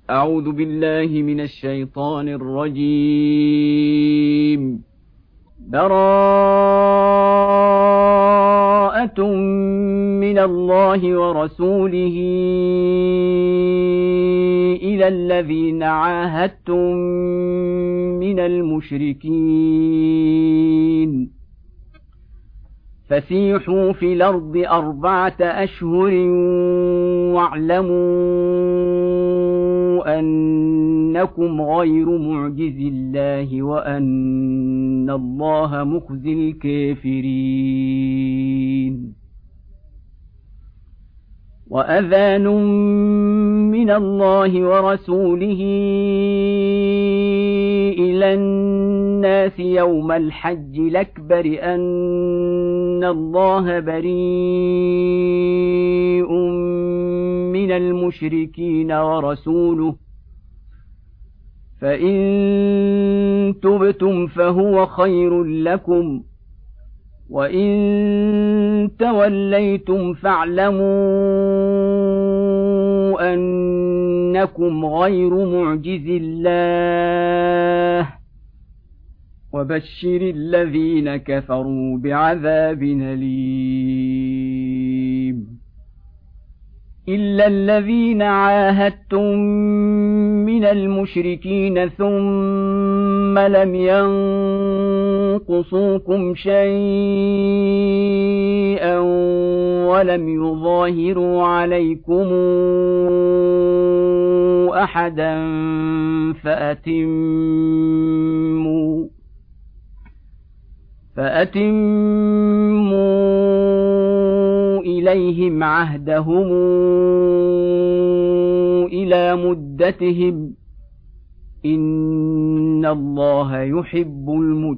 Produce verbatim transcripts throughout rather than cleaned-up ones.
أعوذ بالله من الشيطان الرجيم. براءة من الله ورسوله إلى الذين عاهدتم من المشركين فسيحوا في الأرض أربعة أشهر واعلموا أنكم غير معجز الله وأن الله مخزي الكافرين. وأذان من الله ورسوله إلى الناس يوم الحج الأكبر أن الله بريء من المشركين ورسوله فإن تبتم فهو خير لكم وإن توليتم فاعلموا أنكم غير معجز الله وبشر الذين كفروا بعذاب أليم. إلا الذين عاهدتم من المشركين ثم لم ينقصوكم شيئا ولم يظاهروا عليكم أحدا فأتموا فأتموا إليهم عهدهم إلى مدتهم إن الله يحب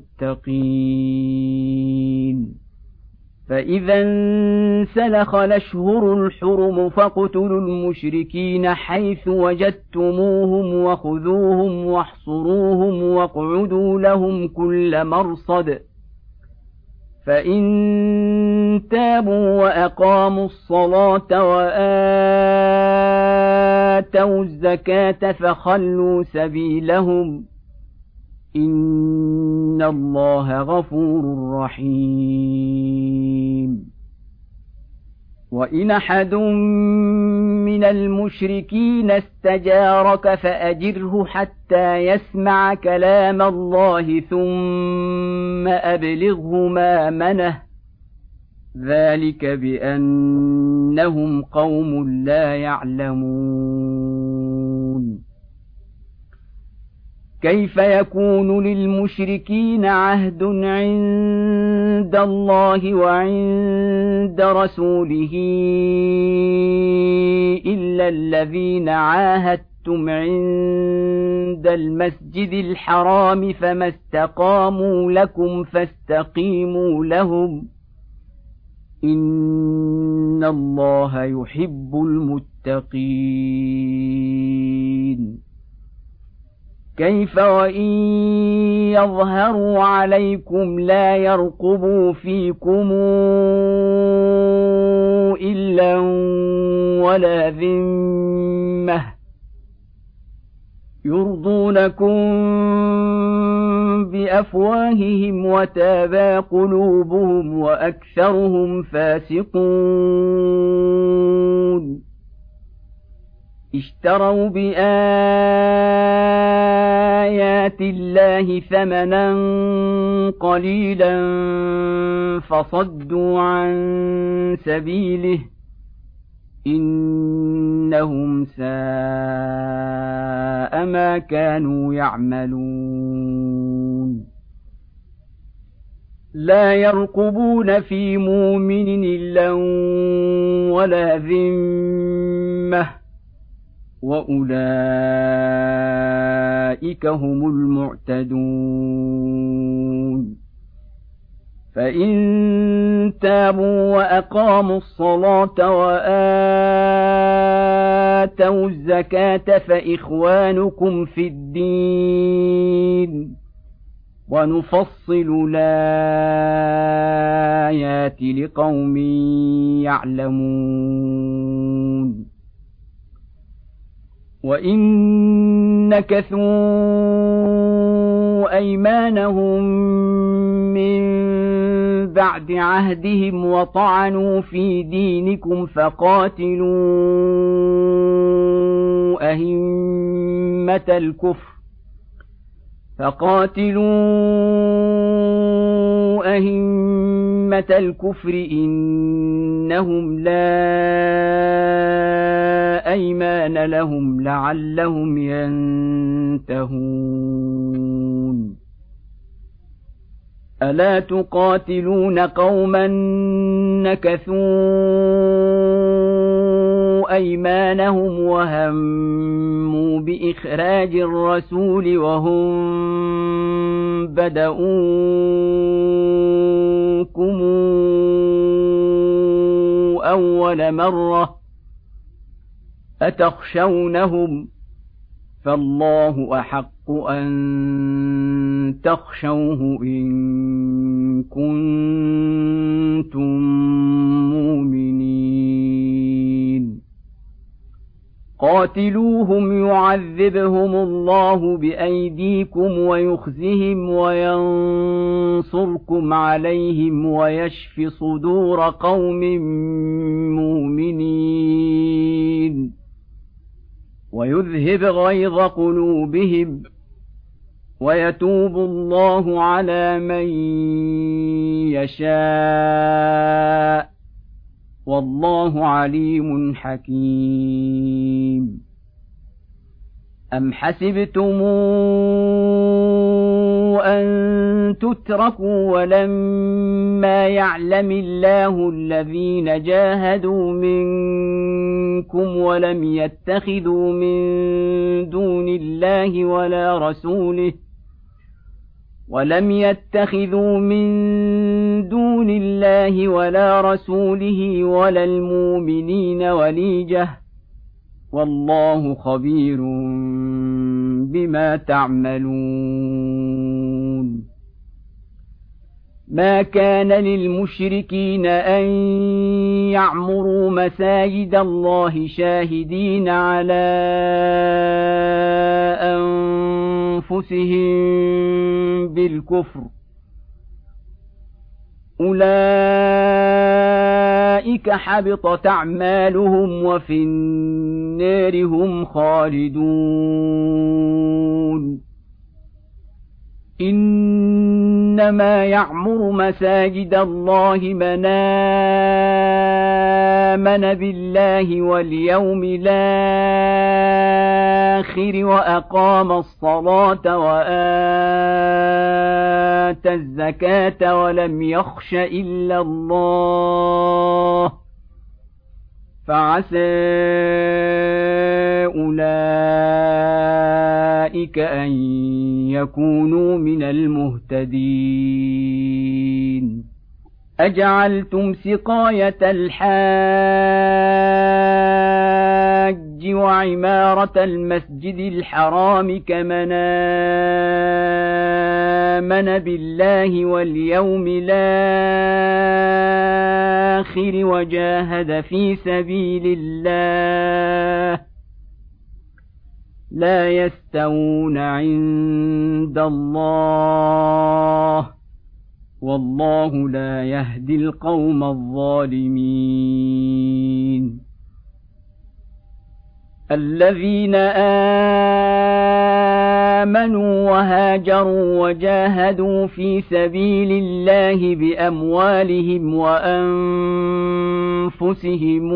المتقين. فإذا انسلخ الأشهر الحرم فاقتلوا المشركين حيث وجدتموهم وخذوهم واحصروهم واقعدوا لهم كل مرصد فإن تابوا وأقاموا الصلاة وآتوا الزكاة فخلوا سبيلهم إن الله غفور رحيم. وإن أحد من المشركين استجارك فأجره حتى يسمع كلام الله ثم أبلغه مأمنه ذلك بأنهم قوم لا يعلمون. كيف يكون للمشركين عهد عند الله وعند رسوله إلا الذين عاهدتم عند المسجد الحرام فما استقاموا لكم فاستقيموا لهم إن الله يحب المتقين. كيف وإن يظهروا عليكم لا يرقبوا فيكم إلا ولا ذمة يرضونكم بأفواههم وتابى قلوبهم وأكثرهم فاسقون. اشتروا بآيات الله ثمنا قليلا فصدوا عن سبيله إنهم ساء ما كانوا يعملون. لا يرقبون في مؤمن إلا ولا ذمة وأولئك هم المعتدون. فإن تابوا وأقاموا الصلاة وآتوا الزكاة فإخوانكم في الدين ونفصل الآيات لقوم يعلمون. وإن نكثوا أيمانهم من بعد عهدهم وطعنوا في دينكم فقاتلوا أئمة الكفر فقاتلوا أئمة الكفر إنهم لا أيمان لهم لعلهم ينتهون ألا تقاتلون قوما نكثوا أيمانهم وهموا بإخراج الرسول وهم بدؤوكم أول مرة أتخشونهم فالله أحق أن تخشوه إن كنتم مؤمنين قاتلوهم يعذبهم الله بأيديكم ويخزهم وينصركم عليهم ويشف صدور قوم مؤمنين ويذهب غيظ قلوبهم ويتوب الله على من يشاء والله عليم حكيم أم حسبتم أن تتركوا ولما يعلم الله الذين جاهدوا منكم ولم يتخذوا من دون الله ولا رسوله ولم يتخذوا من دون الله ولا رسوله ولا المؤمنين وليجة والله خبير بما تعملون ما كان للمشركين أن يعمروا مساجد الله شاهدين على أنفسهم بالكفر أولئك حبطت أعمالهم وفي النار هم خالدون إنما يعمر مساجد الله من آمن بالله واليوم الآخر وأقام الصلاة وآتى الزكاة ولم يخش إلا الله فعسى أولئك أن يكونوا من المهتدين أجعلتم سقاية الحاج وعمارة المسجد الحرام كمن آمن بالله واليوم الآخر وجاهد في سبيل الله لا يستوون عند الله والله لا يهدي القوم الظالمين الذين آمنوا وهاجروا وجاهدوا في سبيل الله بأموالهم وأنفسهم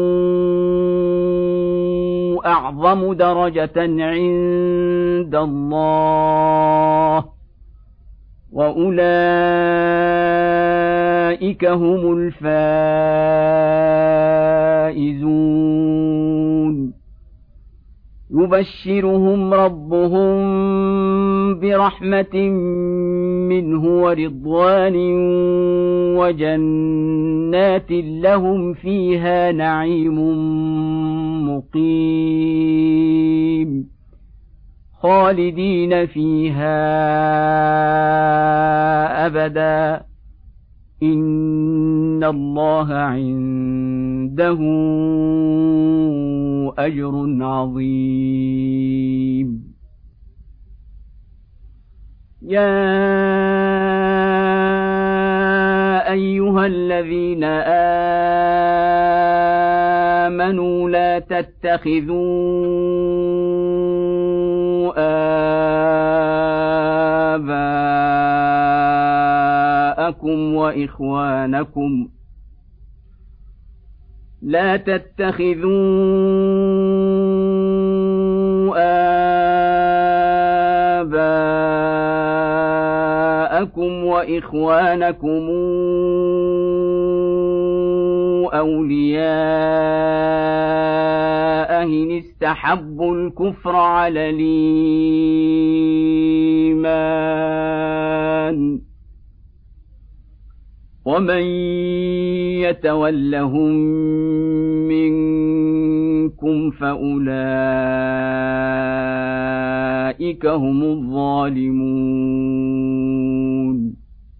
أعظم درجة عند الله وأولئك هم الفائزون يبشرهم ربهم برحمة منه ورضوان وجنات لهم فيها نعيم مقيم خالدين فيها أبدا إن الله عنده أجر عظيم. يا أيها الذين آمنوا لا تتخذوا آباءكم وإخوانكم لا تتخذوا آباءكم وإخوانكم أولياء إن استحبوا الكفر على الإيمان ومن يتولهم منكم فأولئك هم الظالمون.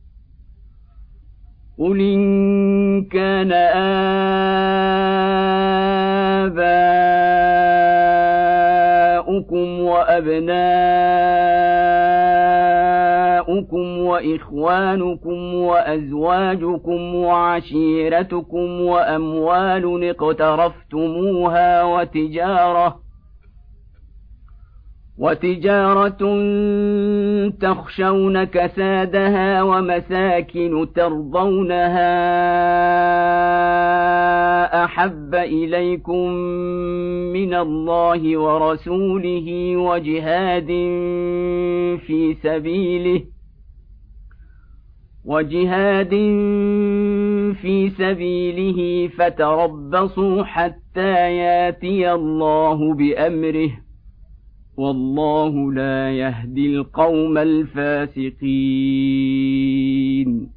قل إن كان آباؤكم وأبناؤكم وإخوانكم وأزواجكم وعشيرتكم وأموال اقترفتموها وتجارة وتجارة تخشون كسادها ومساكن ترضونها أحب إليكم من الله ورسوله وجهاد في سبيله وجهاد في سبيله فتربصوا حتى ياتي الله بأمره والله لا يهدي القوم الفاسقين.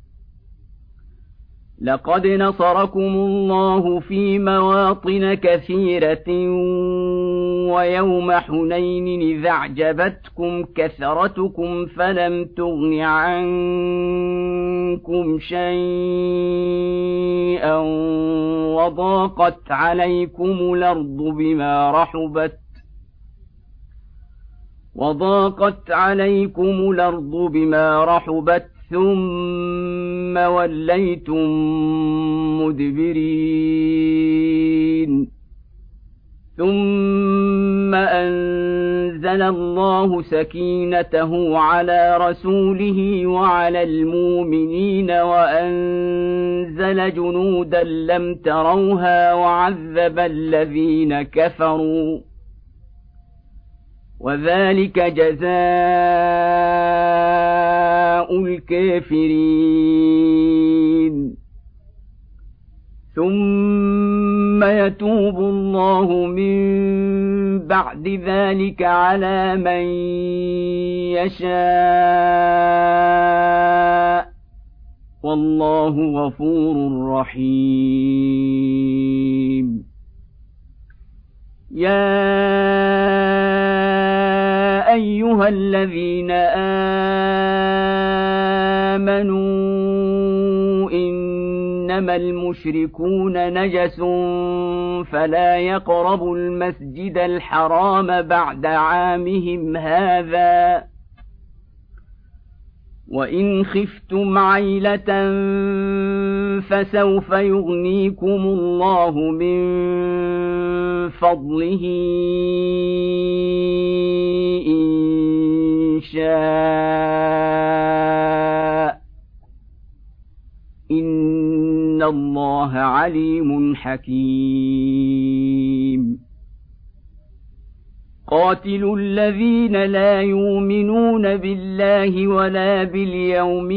لقد نصركم الله في مواطن كثيرة ويوم حنين إذ أعجبتكم كثرتكم فلم تغن عنكم شيئا وضاقت عليكم الأرض بما رحبت وضاقت عليكم الأرض بما رحبت ثم وليتم مدبرين. ثم أنزل الله سكينته على رسوله وعلى المؤمنين وأنزل جنودا لم تروها وعذب الذين كفروا وذلك جزاء الكافرين. ثم يتوب الله من بعد ذلك على من يشاء والله غفور رحيم. يا أيها الذين آمنوا إنما المشركون نجس فلا يقربوا المسجد الحرام بعد عامهم هذا وإن خفتم عيلة فسوف يغنيكم الله من فضله إن شاء إن الله عليم حكيم. قاتلوا الذين لا يؤمنون بالله ولا باليوم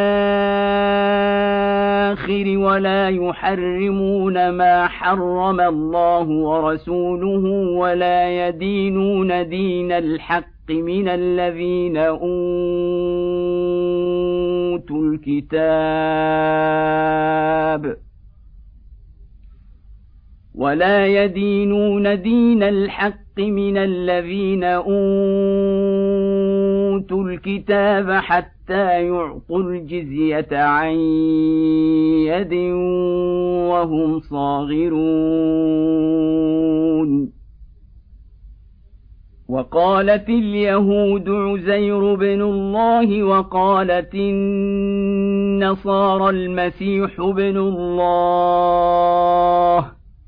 الآخر ولا يحرمون ما حرم الله ورسوله ولا يدينون دين الحق من الذين أوتوا الكتاب ولا يدينون دين الحق من الذين أوتوا الكتاب حتى حتى يعطوا الجزية عن يد وهم صاغرون. وقالت اليهود عزير بن الله وقالت النصارى المسيح بن الله،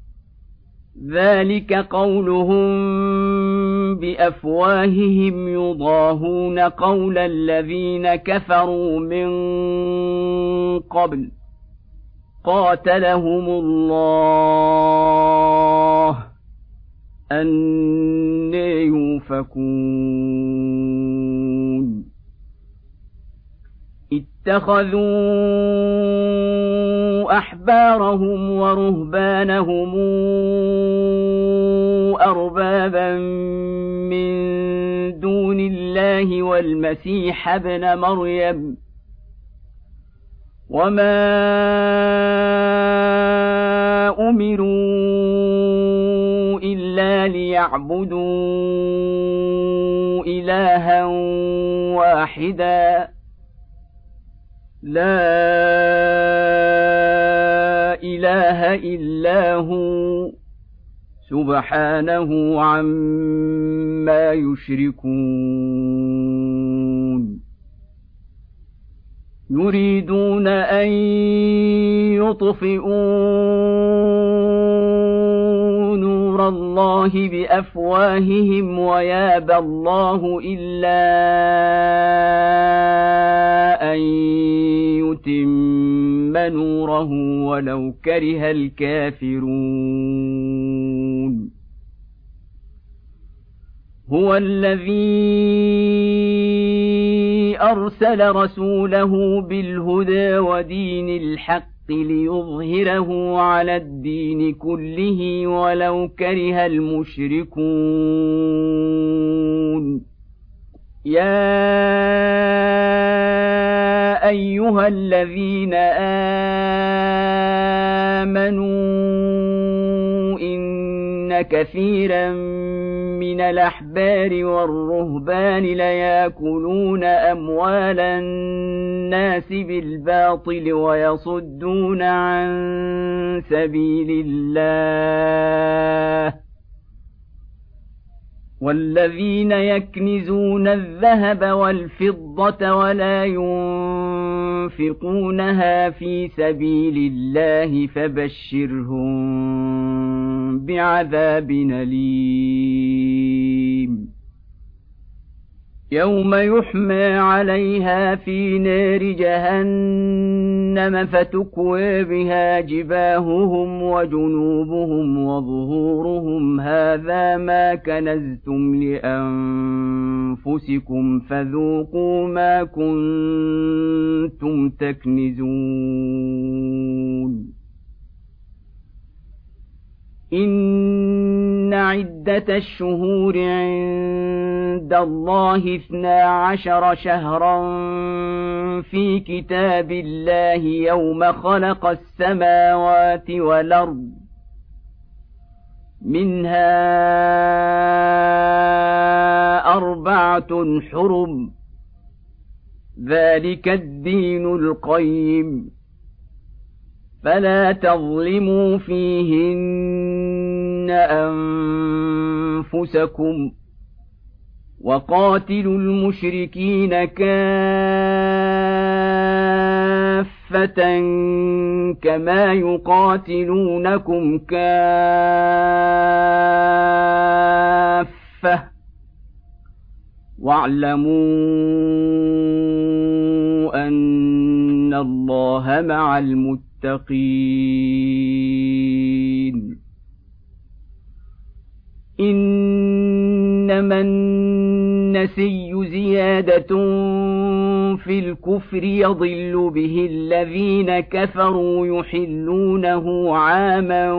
ذلك قولهم بأفواههم يضاهون قول الذين كفروا من قبل قاتلهم الله أنى يؤفكون. اتخذوا أحبارهم ورهبانهم أربابا من دون الله والمسيح ابن مريم وما أمروا إلا ليعبدوا إلها واحدا لا إله إلا هو سبحانه عما يشركون. يريدون أن يطفئوا نور الله بأفواههم ويابى الله إلا أن يتم نوره ولو كره الكافرون. هو الذي أرسل رسوله بالهدى ودين الحق ليظهره على الدين كله ولو كره المشركون. يا أيها الذين آمنوا إن كثيرا من الأحبار والرهبان ليأكلون أموال الناس بالباطل ويصدون عن سبيل الله والذين يكنزون الذهب والفضة ولا ينفقونها في سبيل الله فبشرهم بعذاب أليم. يوم يحمى عليها في نار جهنم فتكوى بها جباههم وجنوبهم وظهورهم هذا ما كنزتم لأنفسكم فذوقوا ما كنتم تكنزون. إن عدة الشهور عند الله اثنا عشر شهرا في كتاب الله يوم خلق السماوات والأرض منها أربعة حرم ذلك الدين القيم فلا تظلموا فيهن أنفسكم وقاتلوا المشركين كافة كما يقاتلونكم كافة واعلموا أن الله مع المتقين. إنما النسي زيادة في الكفر يضل به الذين كفروا يحلونه عاما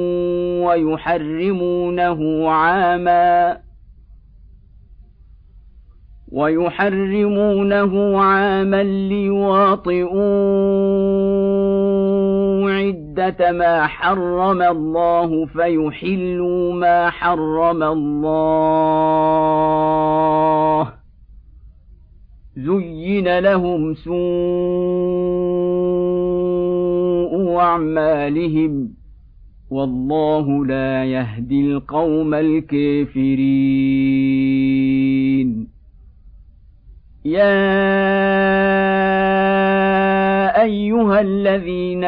ويحرمونه عاما ويحرمونه عاما ليواطئوا عدة ما حرم الله فيحلوا ما حرم الله. زين زين لهم سوء أعمالهم والله لا يهدي القوم الكافرين. يا أيها الذين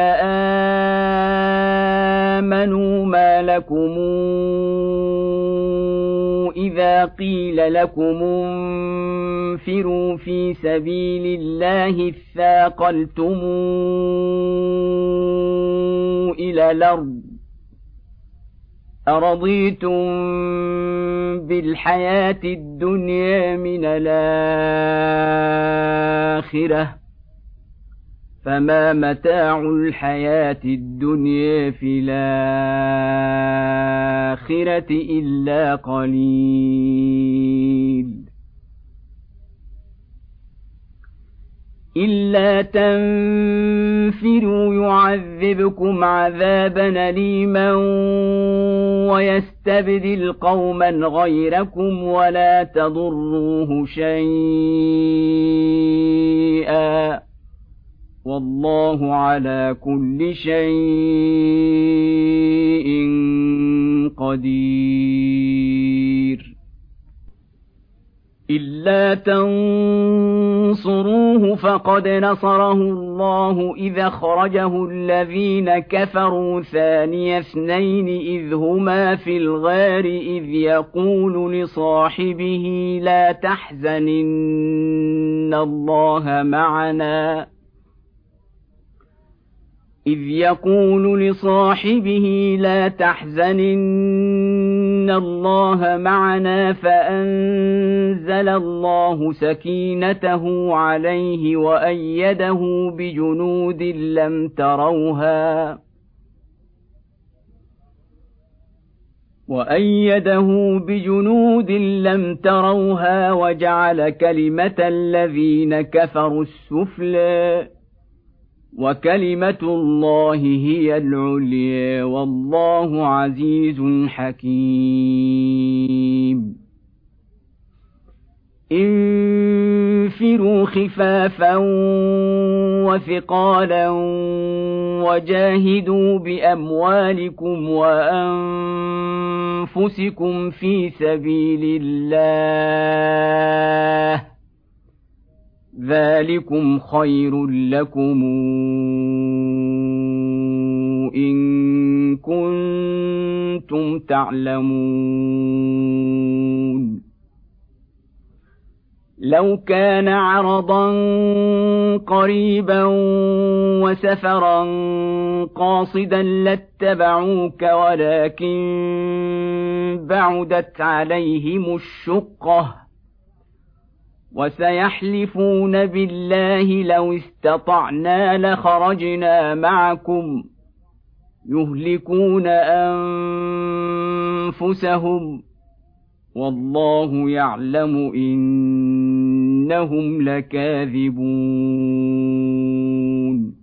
آمنوا ما لكم إذا قيل لكم انفروا في سبيل الله اثاقلتم إلى الأرض أرضيتم بالحياة الدنيا من الآخرة فما متاع الحياة الدنيا في الآخرة إلا قليل. إلا تنفروا يعذبكم عذابا أليما ويستبدل قوما غيركم ولا تضروه شيئا والله على كل شيء قدير. إلا تنصروه فقد نصره الله إذ أخرجه الذين كفروا ثاني اثنين إذ هما في الغار إذ يقول لصاحبه لا تحزن إن الله معنا إذ يقول لصاحبه لا تحزن إن الله معنا فأنزل الله سكينته عليه وأيده بجنود لم تروها وأيده بجنود لم تروها وجعل كلمة الذين كفروا السفلى وكلمة الله هي العليا والله عزيز حكيم. انفروا خفافا وثقالا وجاهدوا بأموالكم وأنفسكم في سبيل الله ذلكم خير لكم إن كنتم تعلمون. لو كان عرضا قريبا وسفرا قاصدا لاتبعوك ولكن بعدت عليهم الشقة وسيحلفون بالله لو استطعنا لخرجنا معكم يهلكون أنفسهم والله يعلم إنهم لكاذبون.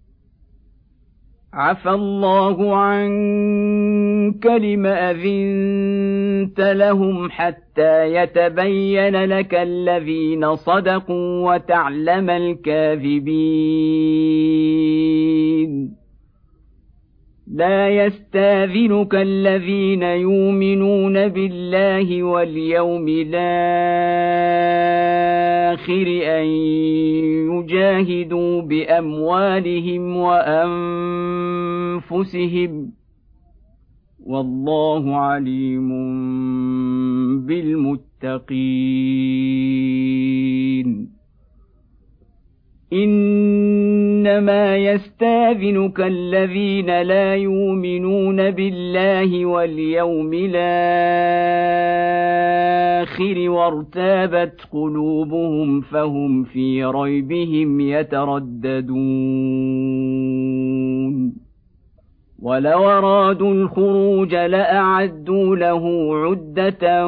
عفى الله عنك لم أذنت لهم حتى يتبين لك الذين صدقوا وتعلم الكاذبين. لا يستاذنك الذين يؤمنون بالله واليوم الآخر أن يجاهدوا بأموالهم وأنفسهم والله عليم بالمتقين. إنما يستاذنك الذين لا يؤمنون بالله واليوم الآخر وارتابت قلوبهم فهم في ريبهم يترددون. ولو أرادوا الخروج لأعدوا له عدة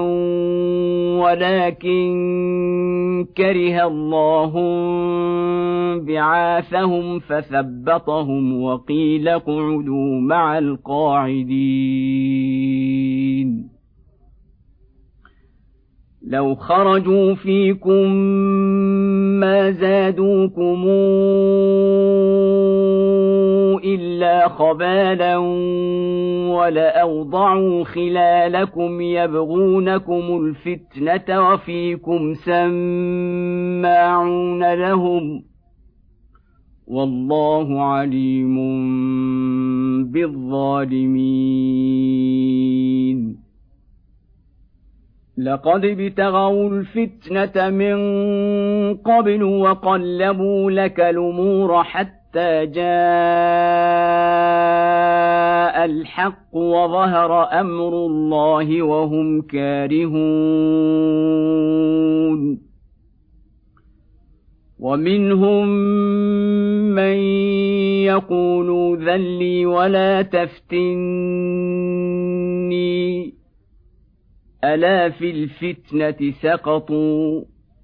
ولكن كره الله بعاثهم فثبطهم وقيل اقعدوا مع القاعدين. لو خرجوا فيكم ما زادوكم إلا خبالا ولأوضعوا خلالكم يبغونكم الفتنة وفيكم سماعون لهم والله عليم بالظالمين لقد ابتغوا الفتنة من قبل وقلبوا لك الأمور حتى جاء الحق وظهر أمر الله وهم كارهون ومنهم من يقول ذلي ولا تفتني ألا في الفتنة سقطوا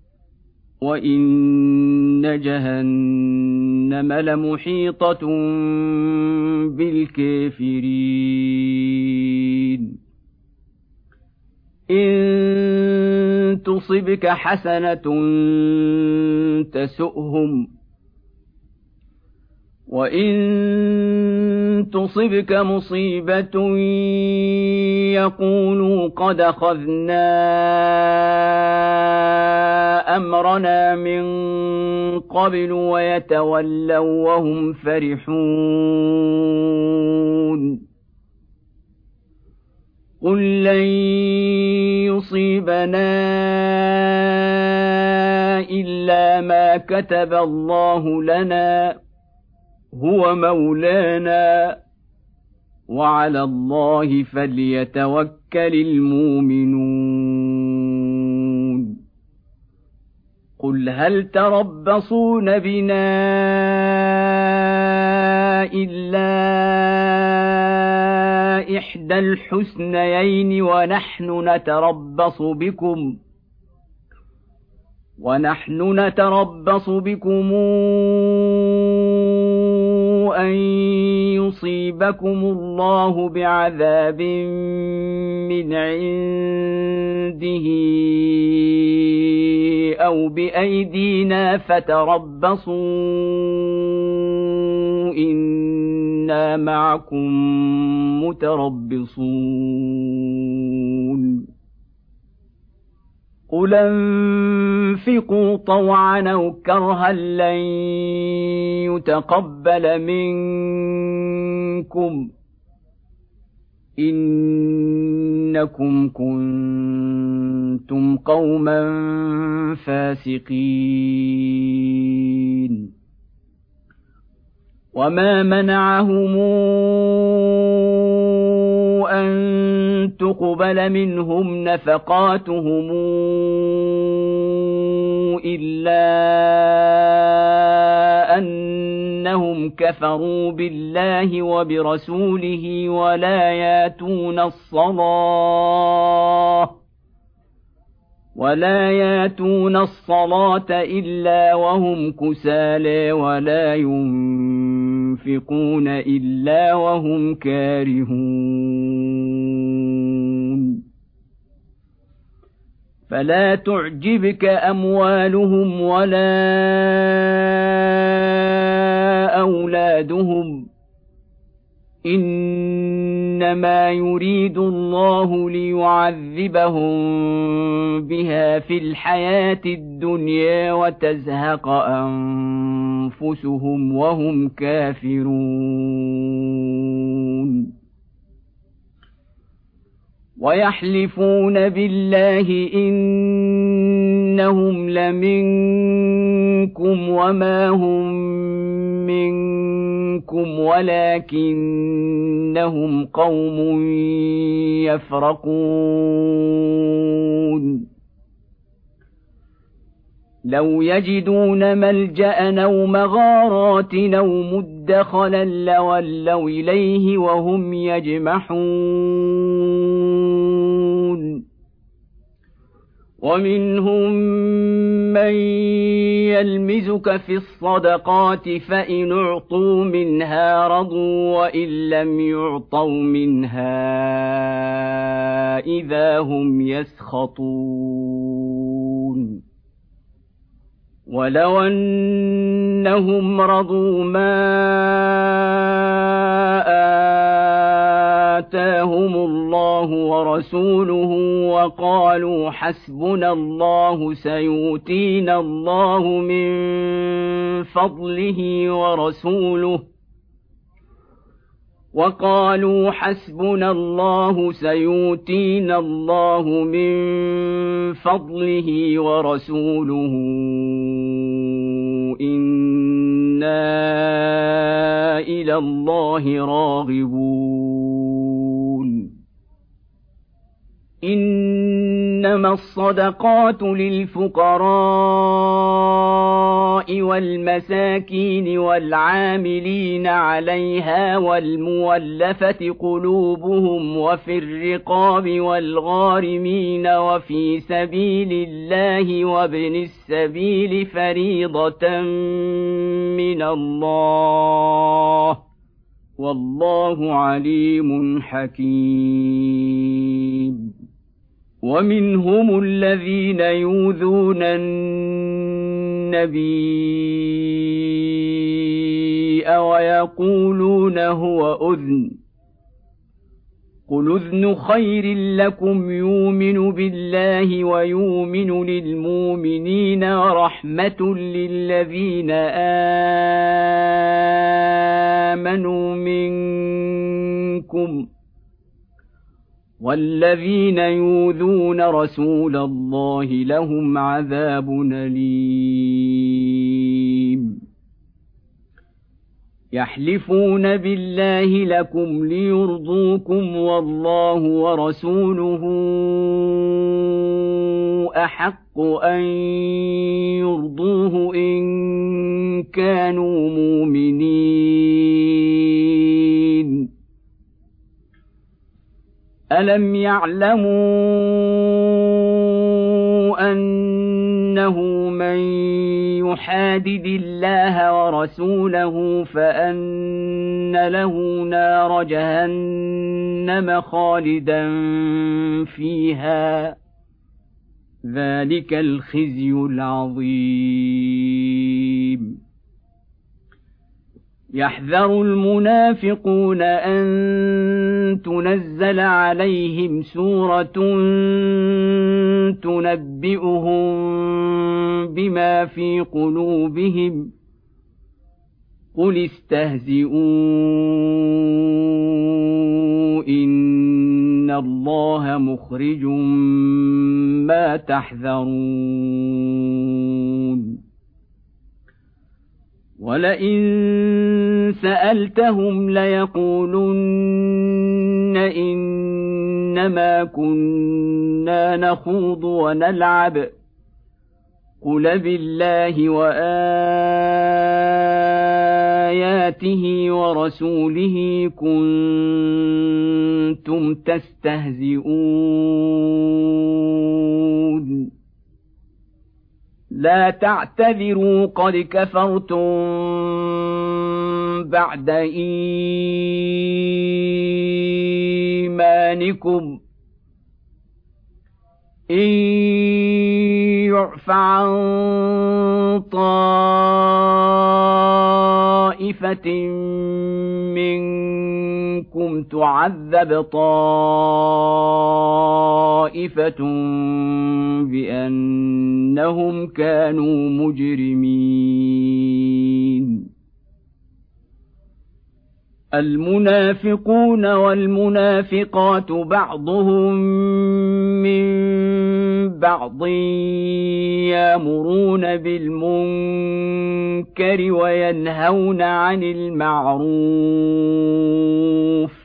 وإن جهنم لمحيطة بالكافرين إن تصبك حسنة تسؤهم وإن تصبك مصيبة يقولوا قد أخذنا أمرنا من قبل ويتولوا وهم فرحون قل لن يصيبنا إلا ما كتب الله لنا هو مولانا وعلى الله فليتوكل المؤمنون قل هل تربصون بنا إلا إحدى الحسنيين ونحن نتربص بكم ونحن نتربص بكم أن يصيبكم الله بعذاب من عنده أو بأيدينا فتربصوا إنا معكم متربصون قل انفقوا طوعا أو كرها لن يتقبل منكم إنكم كنتم قوما فاسقين وما منعهم أن تقبل منهم نفقاتهم إلا أنهم كفروا بالله وبرسوله ولا ياتون الصلاة ولا ياتون الصلاة إلا وهم كسالى ولا ينفقون إلا وهم كارهون فلا تعجبك أموالهم ولا أولادهم إنما يريد الله ليعذبهم بها في الحياة الدنيا وتزهق أنفسهم وهم كافرون ويحلفون بالله إنهم لمنكم وما هم منكم ولكنهم قوم يفرقون لو يجدون ملجأ أو مغارات أو مدخلا لولوا إليه وهم يجمحون ومنهم من يلمزك في الصدقات فإن أعطوا منها رضوا وإن لم يعطوا منها إذا هم يسخطون ولو أنهم رضوا ما آتاهم الله ورسوله وقالوا حسبنا الله سيؤتينا الله من فضله ورسوله وقالوا حسبنا الله سيؤتينا الله من فضله ورسوله إنا إلى الله راغبون إنما الصدقات للفقراء والمساكين والعاملين عليها والمولفة قلوبهم وفي الرقاب والغارمين وفي سبيل الله وابن السبيل فريضة من الله والله عليم حكيم ومنهم الذين يؤذون النبي ويقولون هو أذن قل أذن خير لكم يؤمن بالله ويؤمن للمؤمنين ورحمة للذين آمنوا منكم والذين يؤذون رسول الله لهم عذاب أليم يحلفون بالله لكم ليرضوكم والله ورسوله أحق أن يرضوه إن كانوا مؤمنين ألم يعلموا أنه من يحادد الله ورسوله فأن له نار جهنم خالدا فيها ذلك الخزي العظيم يحذر المنافقون أن تنزل عليهم سورة تنبئهم بما في قلوبهم قل استهزئوا إن الله مخرج ما تحذرون ولئن سألتهم ليقولن إنما كنا نخوض ونلعب قل بالله وآياته ورسوله كنتم تستهزئون لا تعتذروا قد كفرتم بعد إيمانكم إن يعف عن طائفة منكم تعذب طائفة بأنهم كانوا مجرمين المنافقون والمنافقات بعضهم من بعض يأمرون بالمنكر وينهون عن المعروف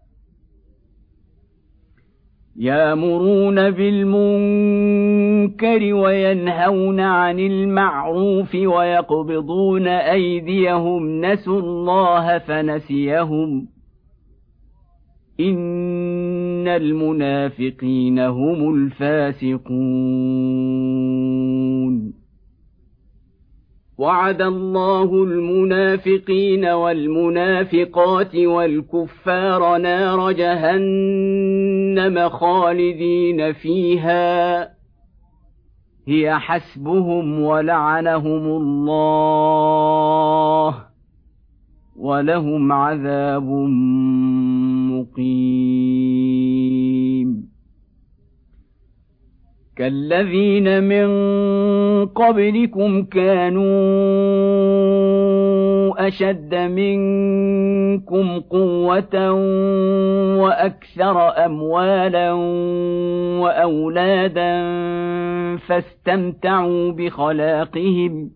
يأمرون بالمنكر وينهون عن المعروف ويقبضون أيديهم نسوا الله فنسيهم إن المنافقين هم الفاسقون وعد الله المنافقين والمنافقات والكفار نار جهنم خالدين فيها هي حسبهم ولعنهم الله ولهم عذاب مقيم كالذين من قبلكم كانوا أشد منكم قوة وأكثر أموالا وأولادا فاستمتعوا بخلاقهم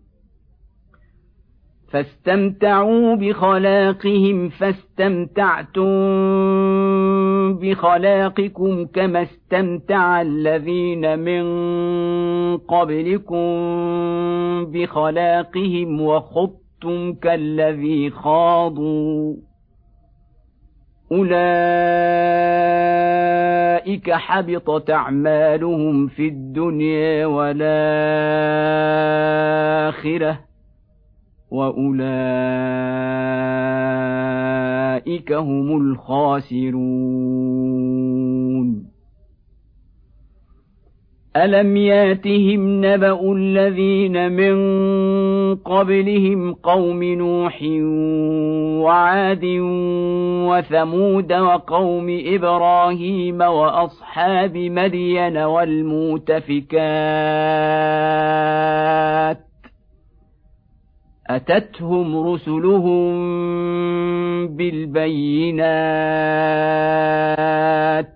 فاستمتعوا بخلاقهم فاستمتعتم بخلاقكم كما استمتع الذين من قبلكم بخلاقهم وخضتم كالذي خاضوا أولئك حبطت أعمالهم في الدنيا والآخرة وأولئك هم الخاسرون ألم ياتهم نبأ الذين من قبلهم قوم نوح وعاد وثمود وقوم إبراهيم وأصحاب مدين والمؤتفكات أتتهم رسلهم بالبينات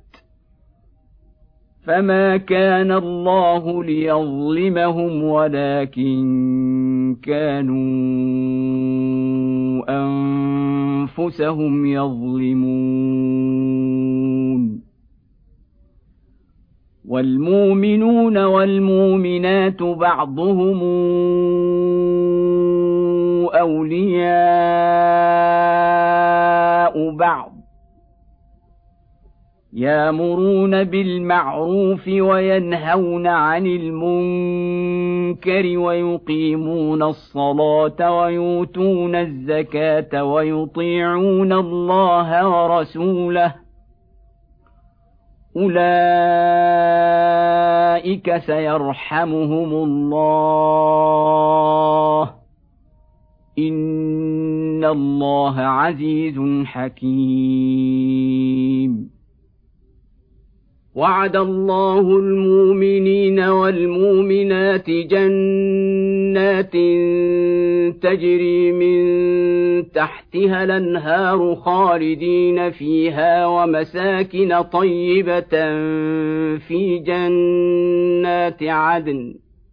فما كان الله ليظلمهم ولكن كانوا أنفسهم يظلمون والمؤمنون والمؤمنات بعضهم أولياء بعض يأمرون بالمعروف وينهون عن المنكر ويقيمون الصلاة ويؤتون الزكاة ويطيعون الله ورسوله أولئك سيرحمهم الله إن الله عزيز حكيم وعد الله المؤمنين والمؤمنات جنات تجري من تحتها الأنهار خالدين فيها ومساكن طيبة في جنات عدن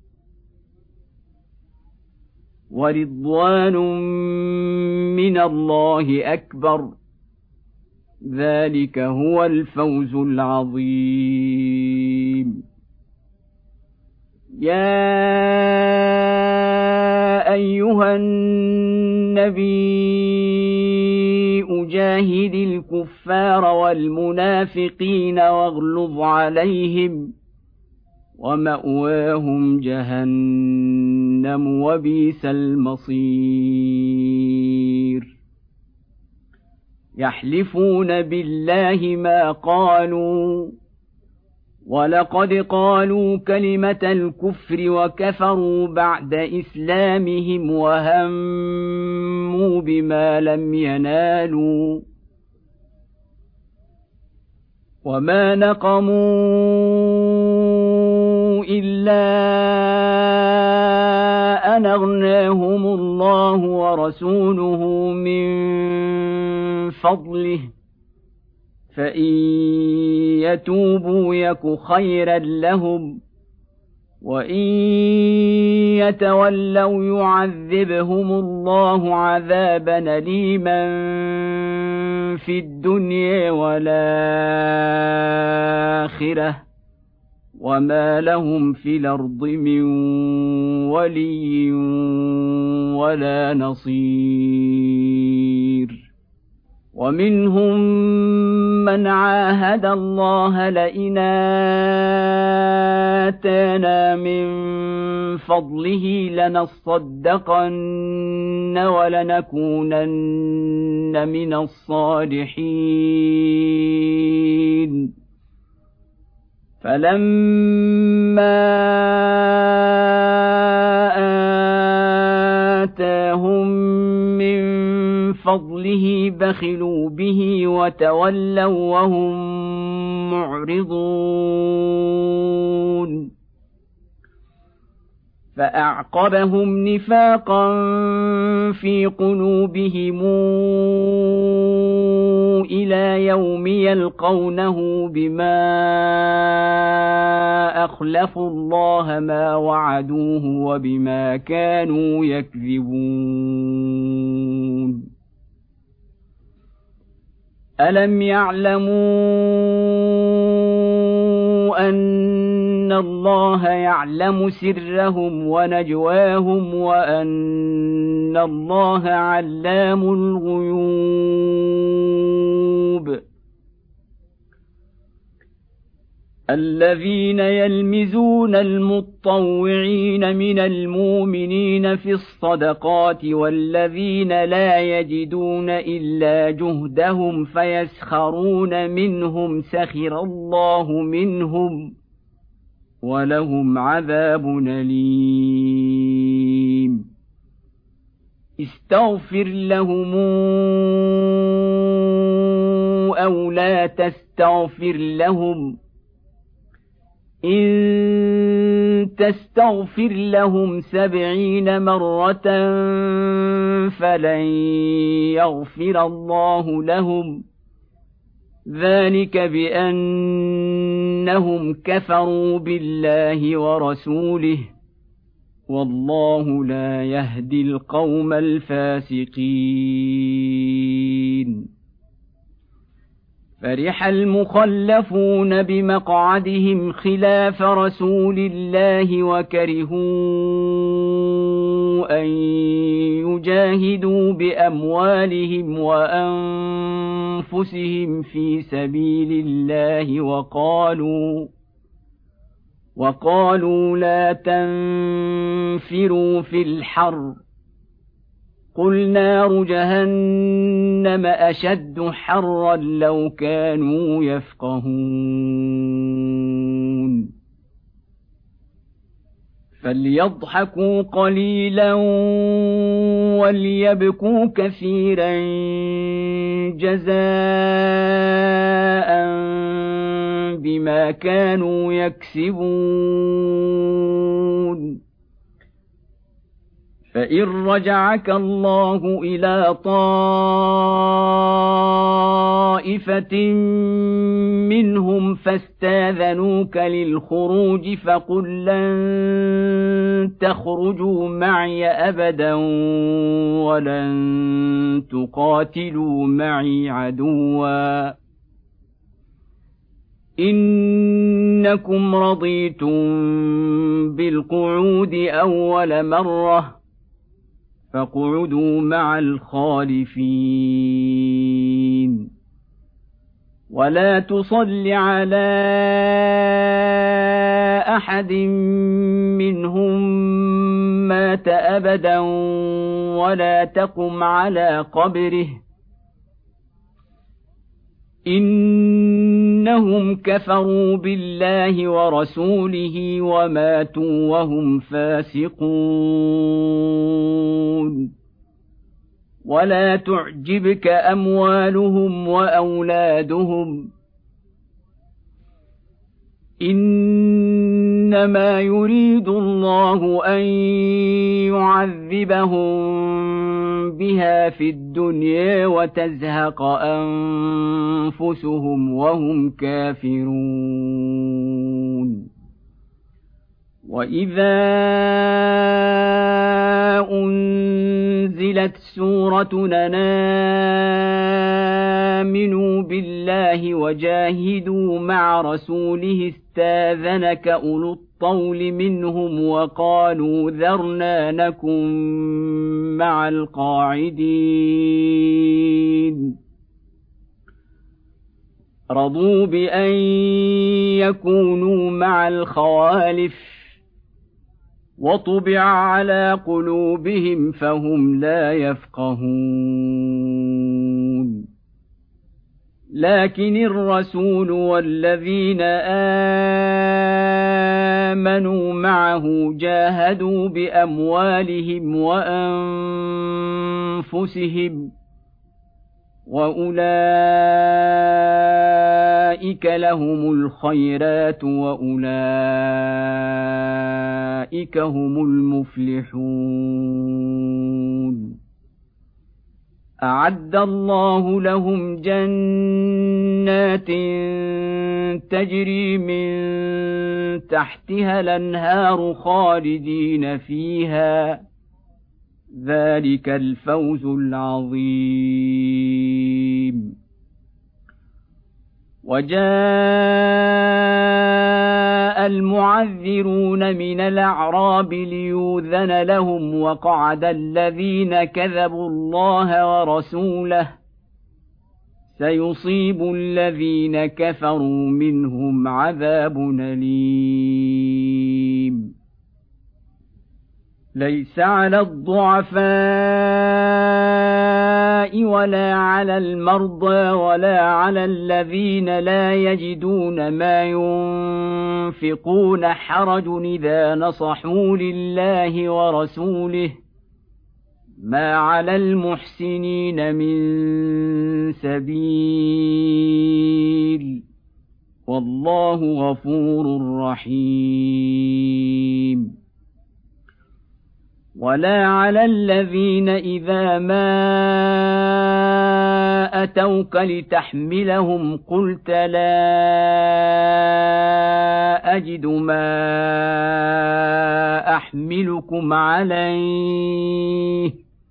ورضوان من الله أكبر ذلك هو الفوز العظيم يا أيها النبي جاهد الكفار والمنافقين واغلظ عليهم ومأواهم جهنم وبئس المصير يحلفون بالله ما قالوا ولقد قالوا كلمة الكفر وكفروا بعد إسلامهم وهموا بما لم ينالوا وما نقموا إلا أن أغناهم الله ورسوله من فضله فإن يتوبوا يك خيرا لهم وإن يتولوا يعذبهم الله عذابا أليما في الدنيا والآخرة وما لهم في الأرض من ولي ولا نصير ومنهم من عاهد الله لئن آتانا من فضله لنصدقن ولنكونن من الصالحين فلما آتاهم من فضله بخلوا به وتولوا وهم معرضون فأعقبهم نفاقا في قلوبهم إلى يوم يلقونه بما أخلفوا الله ما وعدوه وبما كانوا يكذبون ألم يعلموا أن الله يعلم سرهم ونجواهم وأن الله علام الغيوب الذين يلمزون المطوعين من المؤمنين في الصدقات والذين لا يجدون إلا جهدهم فيسخرون منهم سخر الله منهم ولهم عذاب أليم استغفر لهم أو لا تستغفر لهم إن تستغفر لهم سبعين مرة فلن يغفر الله لهم ذلك بأنهم كفروا بالله ورسوله والله لا يهدي القوم الفاسقين فرح المخلفون بمقعدهم خلاف رسول الله وكرهوا أن يجاهدوا بأموالهم وأنفسهم في سبيل الله وقالوا وقالوا لا تنفروا في الحر قل نار جهنم أشد حرا لو كانوا يفقهون فليضحكوا قليلا وليبكوا كثيرا جزاء بما كانوا يكسبون فإن رجعك الله إلى طائفة منهم فاستاذنوك للخروج فقل لن تخرجوا معي أبدا ولن تقاتلوا معي عدوا إنكم رضيتم بالقعود أول مرة فاقعدوا مع الخالفين ولا تصل على أحد منهم مات أبدا ولا تقم على قبره إنهم كفروا بالله ورسوله وماتوا وهم فاسقون ولا تعجبك أموالهم وأولادهم إنما يريد الله أن يعذبهم بها في الدنيا وتزهق أنفسهم وهم كافرون وإذا أنزلت سورة أن آمنوا بالله وجاهدوا مع رسوله استاذنك أولو الطول منهم وقالوا ذرنا نكن مع القاعدين رضوا بأن يكونوا مع الخوالف وطبع على قلوبهم فهم لا يفقهون لكن الرسول والذين آمنوا معه جاهدوا بأموالهم وأنفسهم وأولئك لهم الخيرات وأولئك هم المفلحون أعد الله لهم جنات تجري من تحتها الأنهار خالدين فيها ذلك الفوز العظيم وجاء المعذرون من الأعراب ليؤذن لهم وقعد الذين كذبوا الله ورسوله سيصيب الذين كفروا منهم عذاب أليم ليس على الضعفاء ولا على المرضى ولا على الذين لا يجدون ما ينفقون حرج إذا نصحوا لله ورسوله ما على المحسنين من سبيل والله غفور رحيم ولا على الذين إذا ما أتوك لتحملهم قلت لا أجد ما أحملكم عليه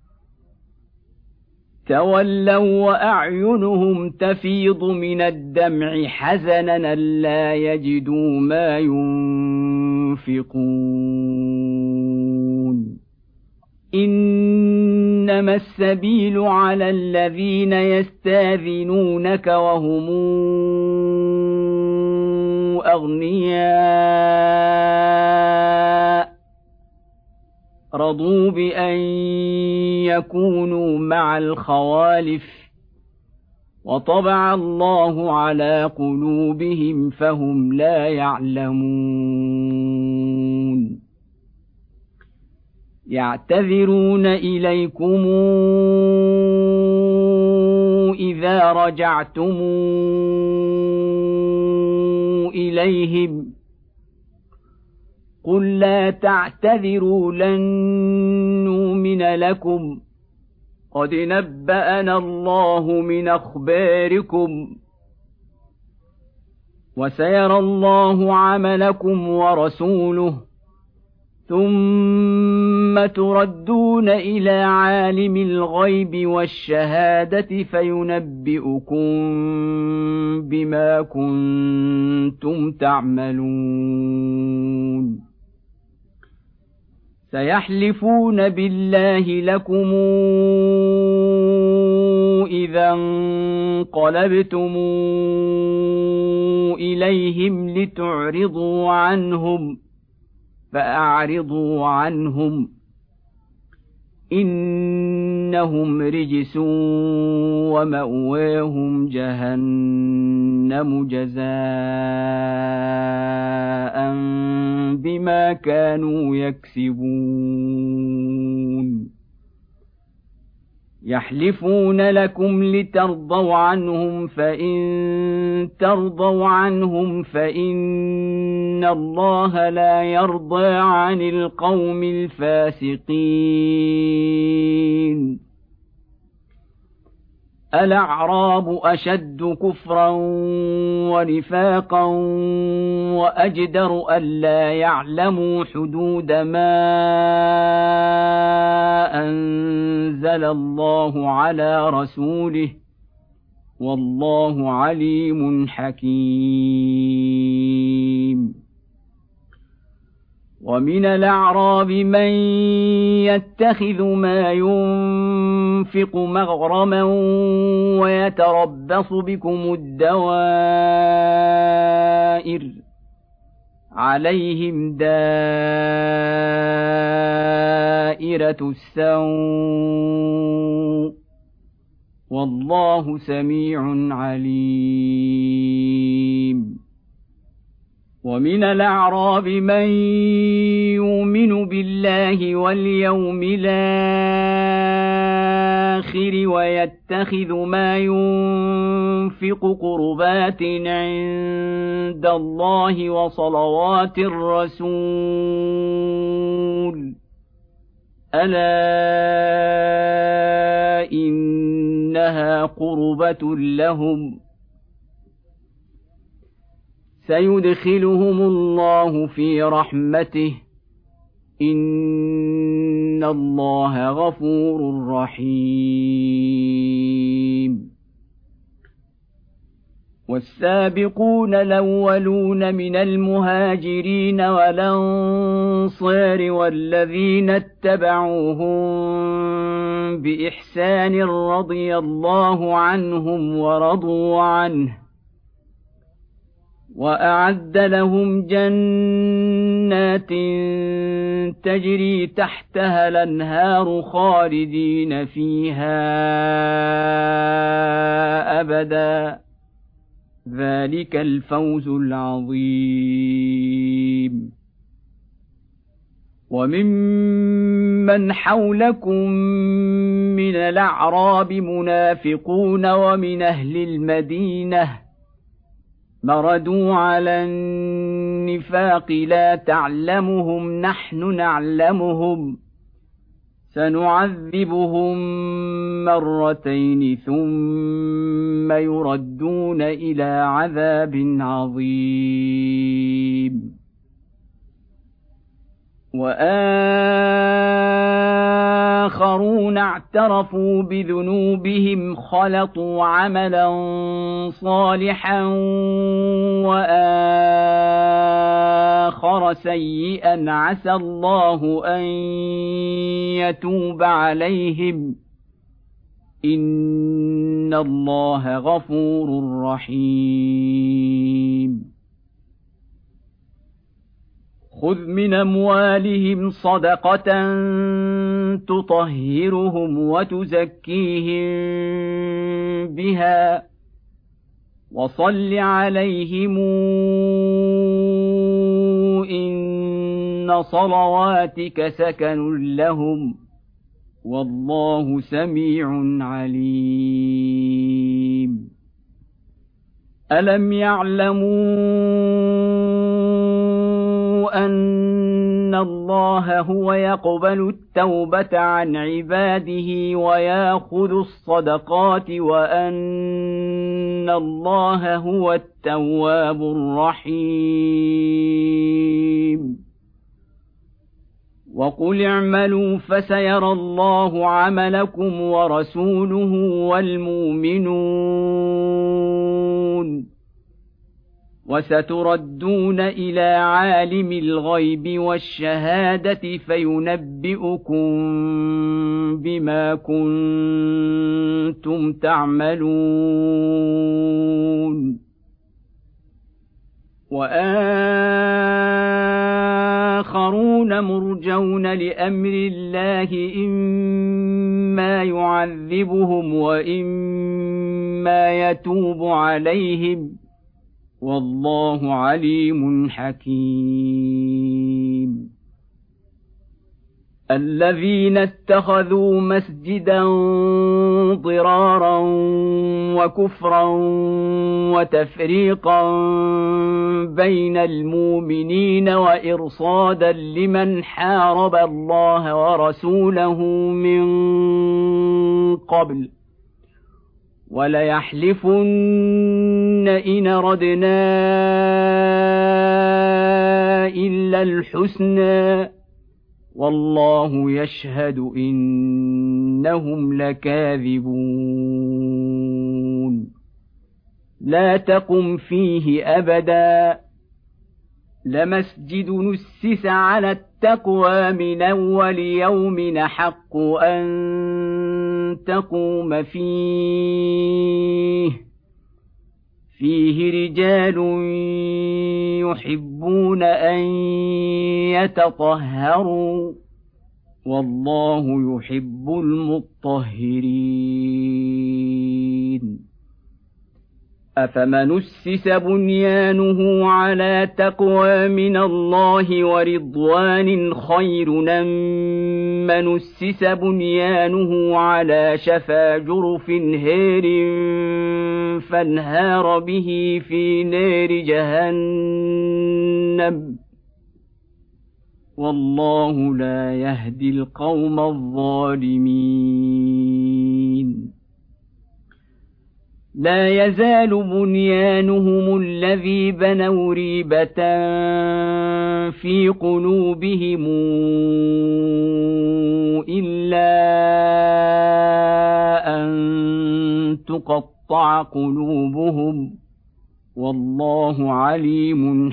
تولوا وأعينهم تفيض من الدمع حزنا ألا يجدوا ما ينفقون إنما السبيل على الذين يستاذنونك وهم أغنياء رضوا بأن يكونوا مع الخوالف وطبع الله على قلوبهم فهم لا يعلمون يعتذرون إليكم إذا رجعتم إليهم قل لا تعتذروا لن نؤمن لكم قد نبأنا الله من أخباركم وسيرى الله عملكم ورسوله ثم تردون إلى عالم الغيب والشهادة فينبئكم بما كنتم تعملون سيحلفون بالله لكم إذا انقلبتم إليهم لتعرضوا عنهم فأعرضوا عنهم إنهم رجس ومأواهم جهنم جزاء بما كانوا يكسبون يحلفون لكم لترضوا عنهم فإن ترضوا عنهم فإن الله لا يرضى عن القوم الفاسقين الأعراب أشد كفرا ونفاقا وأجدر ألا يعلموا حدود ما أنزل الله على رسوله والله عليم حكيم ومن الأعراب من يتخذ ما ينفق مغرما ويتربص بكم الدوائر عليهم دائرة السوء والله سميع عليم. ومن الأعراب من يؤمن بالله واليوم الآخر ويتخذ ما ينفق قربات عند الله وصلوات الرسول ألا إنها قربة لهم سيدخلهم الله في رحمته إن الله غفور رحيم. والسابقون الأولون من المهاجرين والأنصار والذين اتبعوهم بإحسان رضي الله عنهم ورضوا عنه وأعد لهم جنات تجري تحتها الأنهار خالدين فيها أبدا ذلك الفوز العظيم. وممن حولكم من الأعراب منافقون ومن أهل المدينة مردوا على النفاق لا تعلمهم نحن نعلمهم سنعذبهم مرتين ثم يردون إلى عذاب عظيم. وآخرون اعترفوا بذنوبهم خلطوا عملا صالحا وآخر سيئا عسى الله أن يتوب عليهم إن الله غفور رحيم. خذ من أموالهم صدقة تطهرهم وتزكيهم بها وصل عليهم إن صلواتك سكن لهم والله سميع عليم. ألم يعلموا أن الله هو يقبل التوبة عن عباده ويأخذ الصدقات وأن الله هو التواب الرحيم. وقل اعملوا فسيرى الله عملكم ورسوله والمؤمنون وستردون إلى عالم الغيب والشهادة فينبئكم بما كنتم تعملون. وآخرون مرجون لأمر الله إما يعذبهم وإما يتوب عليهم والله عليم حكيم. الذين اتخذوا مسجدا ضرارا وكفرا وتفريقا بين المؤمنين وإرصادا لمن حارب الله ورسوله من قبل وليحلفن إن أردنا إلا الحسنى والله يشهد إنهم لكاذبون. لا تقم فيه أبدا لمسجد نسس على التقوى من أول يوم أحق أن تقوم فيه فيه رجال يحبون أن يتطهروا والله يحب المطهرين أفمن أسس بنيانه على تقوى من الله ورضوان خير أم من أسس بنيانه على شفا جرف هير فانهار به في نار جهنم والله لا يهدي القوم الظالمين لا يزال بنيانهم الذي بنوا ريبة في قلوبهم إلا أن تقطع قلوبهم والله عليم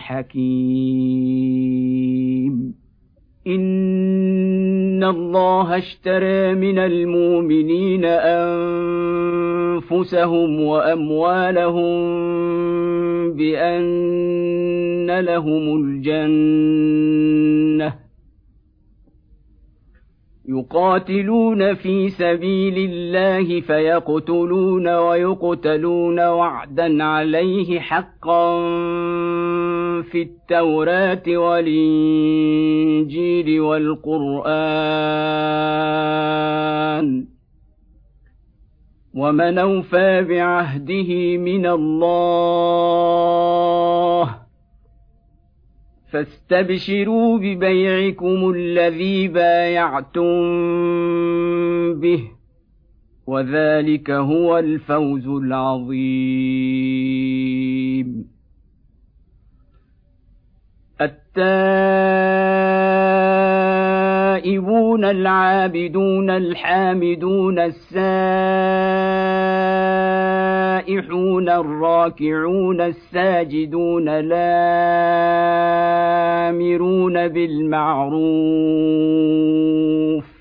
حكيم إن الله اشترى من المؤمنين أنفسهم وأموالهم بأن لهم الجنة يقاتلون في سبيل الله فيقتلون ويقتلون وعدا عليه حقا في التوراة والإنجيل والقرآن ومن أوفى بعهده من الله فاستبشروا ببيعكم الذي بايعتم به وذلك هو الفوز العظيم التائبون العابدون الحامدون السائحون الراكعون الساجدون الآمرون بالمعروف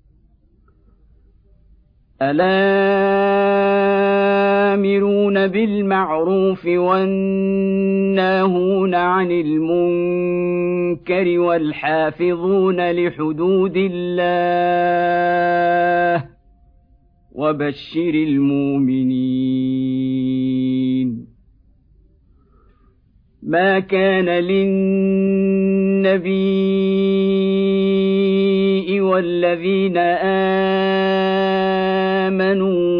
الآمرون بالمعروف والناهون عن المنكر والحافظون لحدود الله وبشر المؤمنين ما كان للنبي والذين آمنوا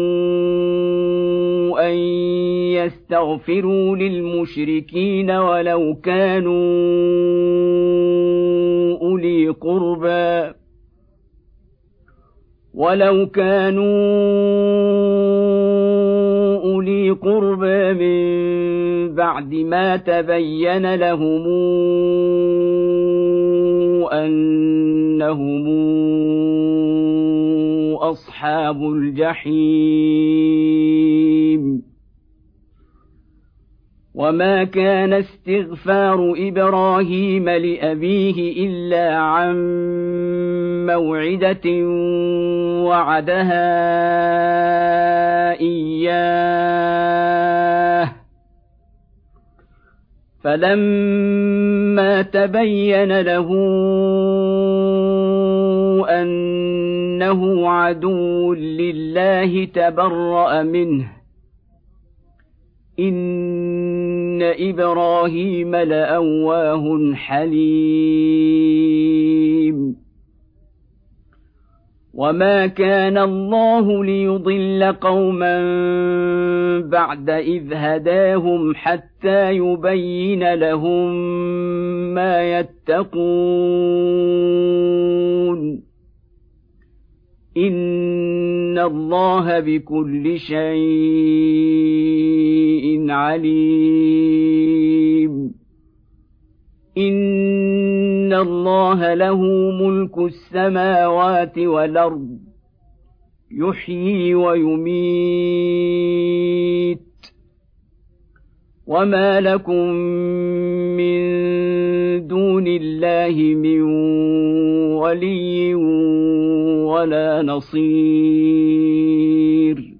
أن يستغفروا للمشركين ولو كانوا أولي قربى ولو كانوا أولي قربى من بعد ما تبين لهم أنهم أصحاب الجحيم وما كان استغفار إبراهيم لأبيه إلا عن موعدة وعدها إياه فلما تبين له أنه عدو لله تبرأ منه إن إبراهيم لأواه حليم وما كان الله ليضل قوما بعد إذ هداهم حتى يبين لهم ما يتقون إن الله بكل شيء عليم إن الله له ملك السماوات والأرض يحيي ويميت وما لكم من دون الله من ولي ولا نصير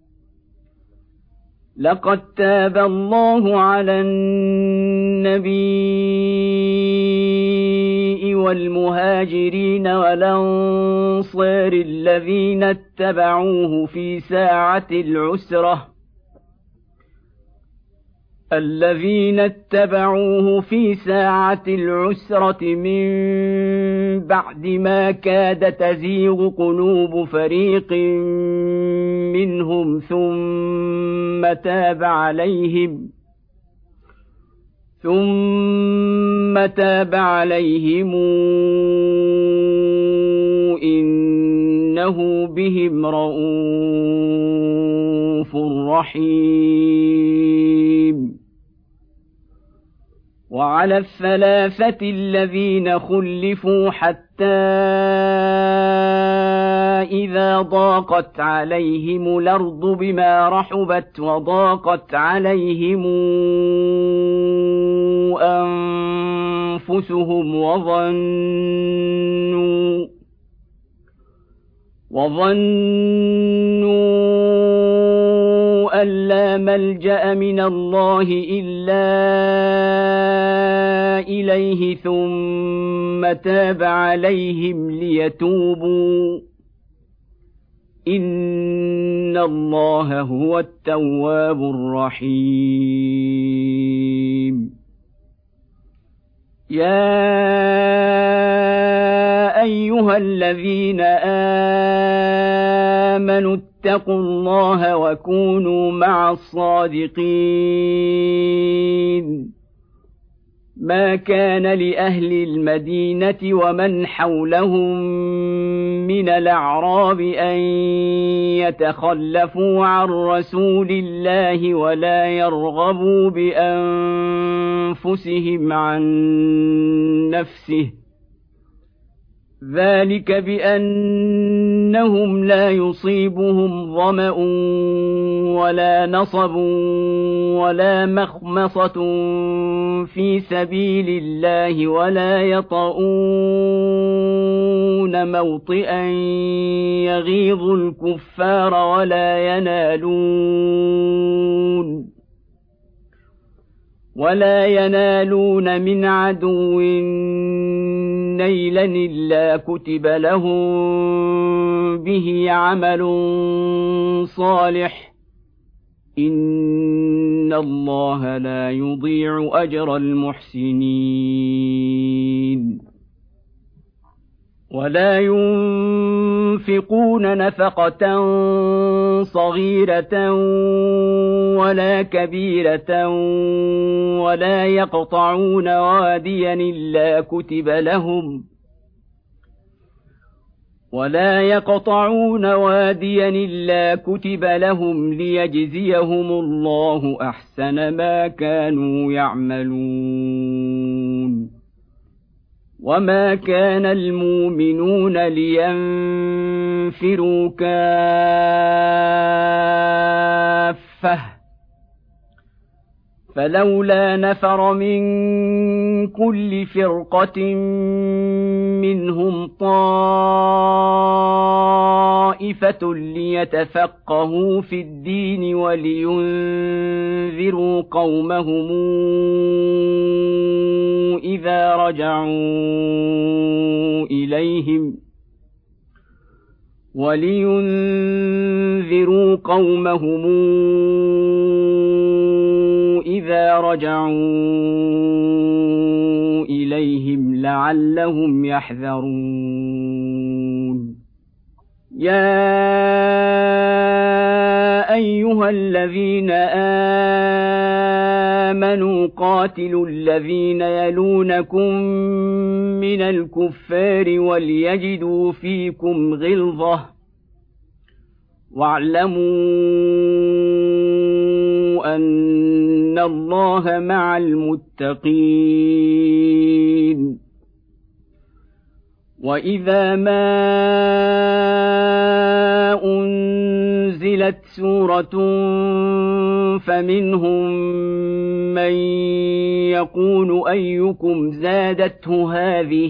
لقد تاب الله على النبي والمهاجرين والأنصار الذين اتبعوه في ساعة العسرة الذين اتبعوه في ساعة العسرة من بعد ما كاد تزيغ قلوب فريق منهم ثم تاب عليهم ثم تاب عليهم إنه بهم رءوف رحيم. وعلى الثلاثة الذين خلفوا حتى إذا ضاقت عليهم الأرض بما رحبت وضاقت عليهم أنفسهم وظنوا وظنوا أن لا ملجأ من الله إلا إليه ثم تاب عليهم ليتوبوا إن الله هو التواب الرحيم. يا أيها الذين آمنوا اتقوا الله وكونوا مع الصادقين. ما كان لأهل المدينة ومن حولهم من الأعراب أن يتخلفوا عن رسول الله ولا يرغبوا بأنفسهم عن نفسه ذلك بأنهم لا يصيبهم ظمأ ولا نصب ولا مخمصة في سبيل الله ولا يطؤون موطئا يغيظ الكفار ولا ينالون ولا ينالون من عدو نيلا إلا كتب لهم به عمل صالح إن الله لا يضيع أجر المحسنين. ولا ينفقون نفقة صغيرة ولا كبيرة ولا يقطعون واديا إلا كتب لهم ولا يقطعون واديا إلا كتب لهم ليجزيهم الله أحسن ما كانوا يعملون. وما كان المؤمنون لينفروا كافة فلولا نفر من كل فرقة منهم طائفة ليتفقهوا في الدين ولينذروا قومهم إذا رجعوا إليهم ولينذروا قومهم إذا رجعوا إليهم لعلهم يحذرون. يا أيها الذين آمنوا قاتلوا الذين يلونكم من الكفار وليجدوا فيكم غلظة واعلموا أن الله مع المتقين. وإذا ما أنزلت سورة فمنهم من يقول أيكم زادته هذه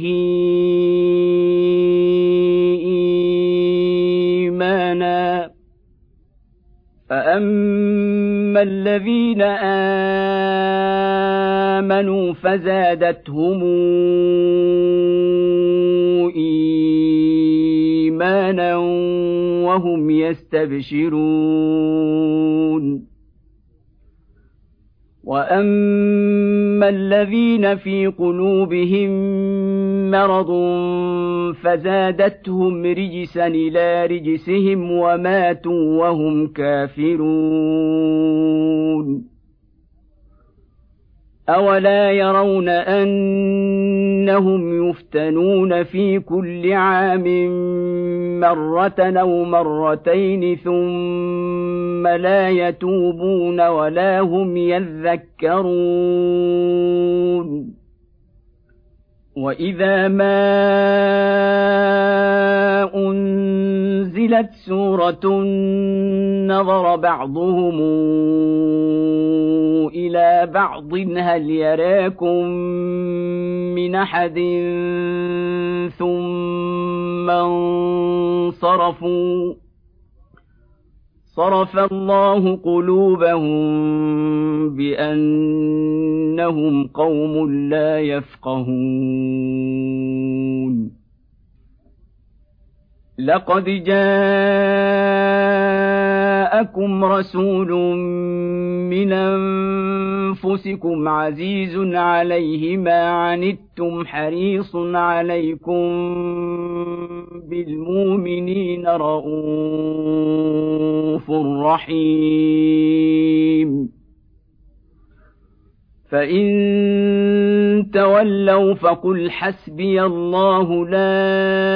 إيمانا فأما الذين آمنوا فزادتهم إيمانا وهم يستبشرون وأما الذين في قلوبهم مرض فزادتهم رجسا إلى رجسهم وماتوا وهم كافرون أولا يرون أنهم يفتنون في كل عام مرة أو مرتين ثم لا يتوبون ولا هم يذكرون وإذا ما أنزلت سورة نظر بعضهم إلى بعض هل يراكم من أحد ثم انصرفوا صرف الله قلوبهم بأنهم قوم لا يفقهون لقد جاءكم رسول من أنفسكم عزيز عليه ما عنتم حريص عليكم بالمؤمنين رءوف رحيم فإن تولوا فقل حسبي الله لا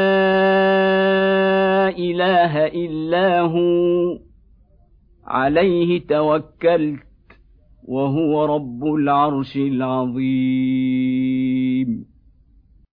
إله إلا هو عليه توكلت وهو رب العرش العظيم